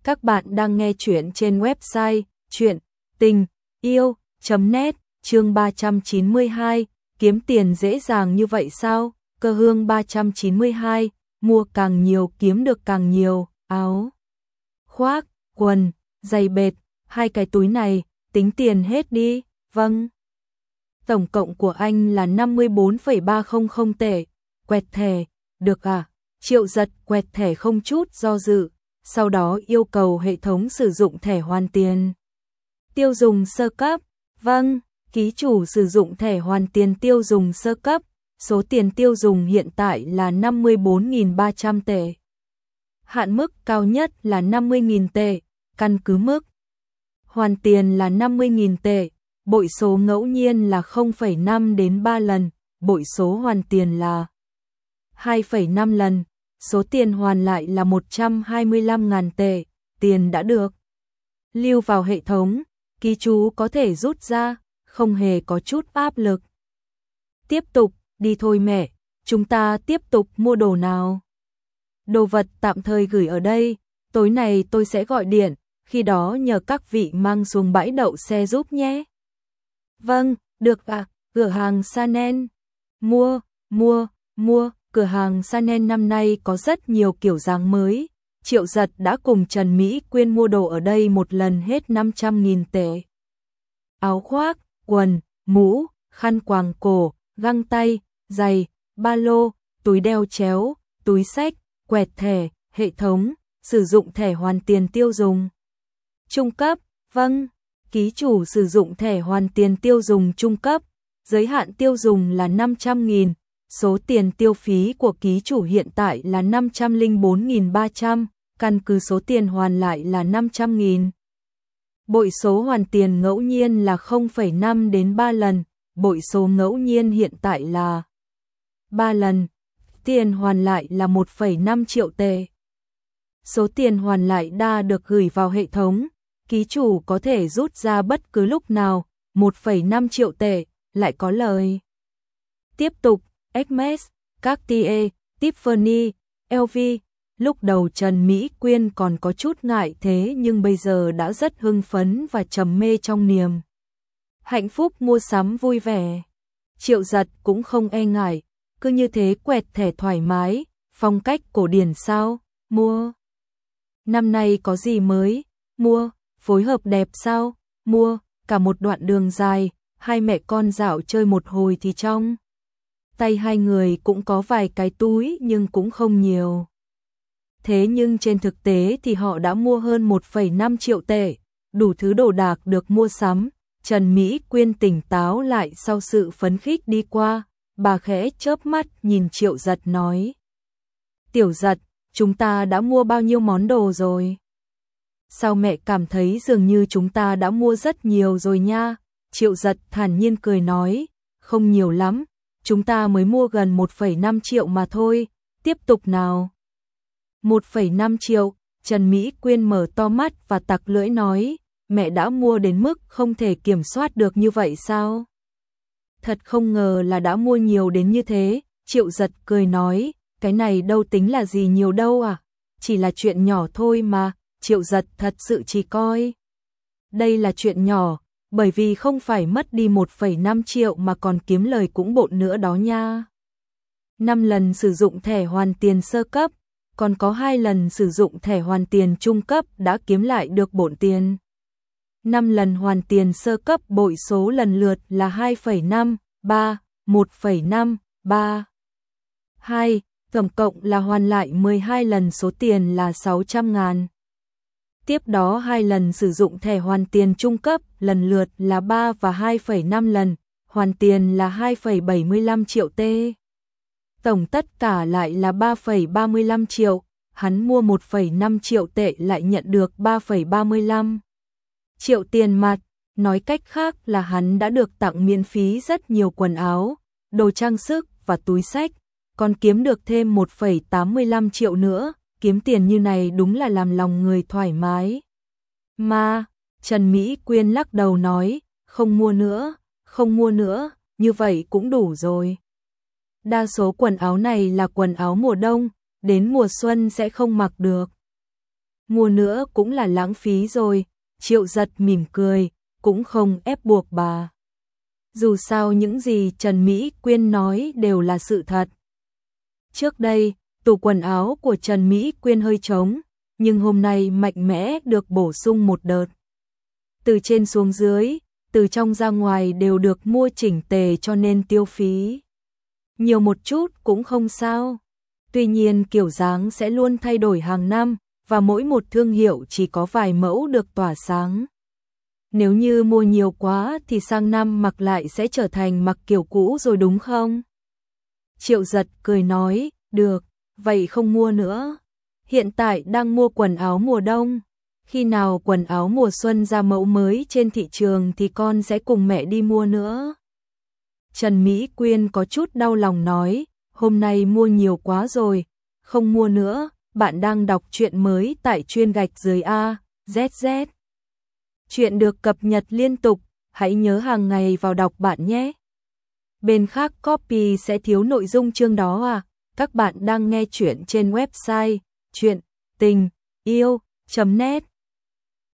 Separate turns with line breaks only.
Các bạn đang nghe chuyện trên website chuyện tình yêu.net, chương 392, kiếm tiền dễ dàng như vậy sao? Cơ hương 392, mua càng nhiều kiếm được càng nhiều, áo, khoác, quần, giày bệt, 2 cái túi này, tính tiền hết đi, vâng. Tổng cộng của anh là 54,300 tệ, quẹt thẻ, được à? Triệu Giật quẹt thẻ không chút do dự, sau đó yêu cầu hệ thống sử dụng thẻ hoàn tiền. Tiêu dùng sơ cấp, vâng, ký chủ sử dụng thẻ hoàn tiền tiêu dùng sơ cấp, số tiền tiêu dùng hiện tại là 54.300 tệ. Hạn mức cao nhất là 50.000 tệ, căn cứ mức hoàn tiền là 50.000 tệ, bội số ngẫu nhiên là 0,5 đến 3 lần, bội số hoàn tiền là 2,5 lần, số tiền hoàn lại là 125.000 tệ, tiền đã được lưu vào hệ thống, ký chủ có thể rút ra, không hề có chút áp lực. Tiếp tục, đi thôi mẹ, chúng ta tiếp tục mua đồ nào. Đồ vật tạm thời gửi ở đây, tối nay tôi sẽ gọi điện, khi đó nhờ các vị mang xuống bãi đậu xe giúp nhé. Vâng, được ạ, cửa hàng Chanel. Mua, cửa hàng Chanel năm nay có rất nhiều kiểu dáng mới. Triệu Giật đã cùng Trần Mỹ Quyên mua đồ ở đây một lần hết 500.000 tệ. Áo khoác, quần, mũ, khăn quàng cổ, găng tay, giày, ba lô, túi đeo chéo, túi xách, quẹt thẻ, hệ thống, sử dụng thẻ hoàn tiền tiêu dùng trung cấp, vâng, ký chủ sử dụng thẻ hoàn tiền tiêu dùng trung cấp, giới hạn tiêu dùng là 500.000, số tiền tiêu phí của ký chủ hiện tại là 504.300, căn cứ số tiền hoàn lại là 500.000. Bội số hoàn tiền ngẫu nhiên là 0,5 đến 3 lần, bội số ngẫu nhiên hiện tại là 3 lần, tiền hoàn lại là 1,5 triệu tệ. Số tiền hoàn lại đã được gửi vào hệ thống, ký chủ có thể rút ra bất cứ lúc nào, 1,5 triệu tệ, lại có lời. Tiếp tục, Hermes, Cartier, Tiffany, LV, lúc đầu Trần Mỹ Quyên còn có chút ngại thế nhưng bây giờ đã rất hưng phấn và trầm mê trong niềm hạnh phúc mua sắm vui vẻ. Triệu Giật cũng không e ngại, cứ như thế quẹt thẻ thoải mái, phong cách cổ điển sao, mua. Năm nay có gì mới, mua, phối hợp đẹp sao, mua, cả một đoạn đường dài, hai mẹ con dạo chơi một hồi thì trong tay hai người cũng có vài cái túi nhưng cũng không nhiều. Thế nhưng trên thực tế thì họ đã mua hơn 1,5 triệu tệ, đủ thứ đồ đạc được mua sắm. Trần Mỹ Quyên tỉnh táo lại sau sự phấn khích đi qua, bà khẽ chớp mắt nhìn Triệu Giật nói. Tiểu Giật, chúng ta đã mua bao nhiêu món đồ rồi? Sao mẹ cảm thấy dường như chúng ta đã mua rất nhiều rồi nha? Triệu Giật thản nhiên cười nói, không nhiều lắm, chúng ta mới mua gần 1,5 triệu mà thôi, tiếp tục nào. 1,5 triệu, Trần Mỹ Quyên mở to mắt và tặc lưỡi nói, mẹ đã mua đến mức không thể kiểm soát được như vậy sao? Thật không ngờ là đã mua nhiều đến như thế, Triệu Giật cười nói, cái này đâu tính là gì nhiều đâu à, chỉ là chuyện nhỏ thôi mà, Triệu Giật thật sự chỉ coi. Đây là chuyện nhỏ, bởi vì không phải mất đi 1,5 triệu mà còn kiếm lời cũng bộn nữa đó nha. 5 lần sử dụng thẻ hoàn tiền sơ cấp, còn có 2 lần sử dụng thẻ hoàn tiền trung cấp đã kiếm lại được bộn tiền. 5 lần hoàn tiền sơ cấp bội số lần lượt là 2,5, 3, 1,5, 3, 2, tổng cộng là hoàn lại 12 lần số tiền là 600.000. Tiếp đó 2 lần sử dụng thẻ hoàn tiền trung cấp lần lượt là 3 và 2,5 lần, hoàn tiền là 2,75 triệu tệ. Tổng tất cả lại là 3,35 triệu, hắn mua 1,5 triệu tệ lại nhận được 3,35 triệu tiền mặt, nói cách khác là hắn đã được tặng miễn phí rất nhiều quần áo, đồ trang sức và túi xách, còn kiếm được thêm 1,85 triệu nữa, kiếm tiền như này đúng là làm lòng người thoải mái. Mà, Trần Mỹ Quyên lắc đầu nói, không mua nữa, như vậy cũng đủ rồi. Đa số quần áo này là quần áo mùa đông, đến mùa xuân sẽ không mặc được. mua nữa cũng là lãng phí rồi. Triệu Giật mỉm cười, cũng không ép buộc bà. Dù sao những gì Trần Mỹ Quyên nói đều là sự thật. Trước đây, tủ quần áo của Trần Mỹ Quyên hơi trống, nhưng hôm nay mạnh mẽ được bổ sung một đợt. Từ trên xuống dưới, từ trong ra ngoài đều được mua chỉnh tề cho nên tiêu phí nhiều một chút cũng không sao. Tuy nhiên kiểu dáng sẽ luôn thay đổi hàng năm, và mỗi một thương hiệu chỉ có vài mẫu được tỏa sáng. Nếu như mua nhiều quá thì sang năm mặc lại sẽ trở thành mặc kiểu cũ rồi đúng không? Triệu Giật cười nói, được, vậy không mua nữa. Hiện tại đang mua quần áo mùa đông. Khi nào quần áo mùa xuân ra mẫu mới trên thị trường thì con sẽ cùng mẹ đi mua nữa. Trần Mỹ Quyên có chút đau lòng nói, hôm nay mua nhiều quá rồi, không mua nữa, bạn đang đọc truyện mới tại chuyên gạch dưới AZZ. Chuyện được cập nhật liên tục, hãy nhớ hàng ngày vào đọc bạn nhé. Bên khác copy sẽ thiếu nội dung chương đó à? Các bạn đang nghe chuyện trên website chuyện tình yêu.net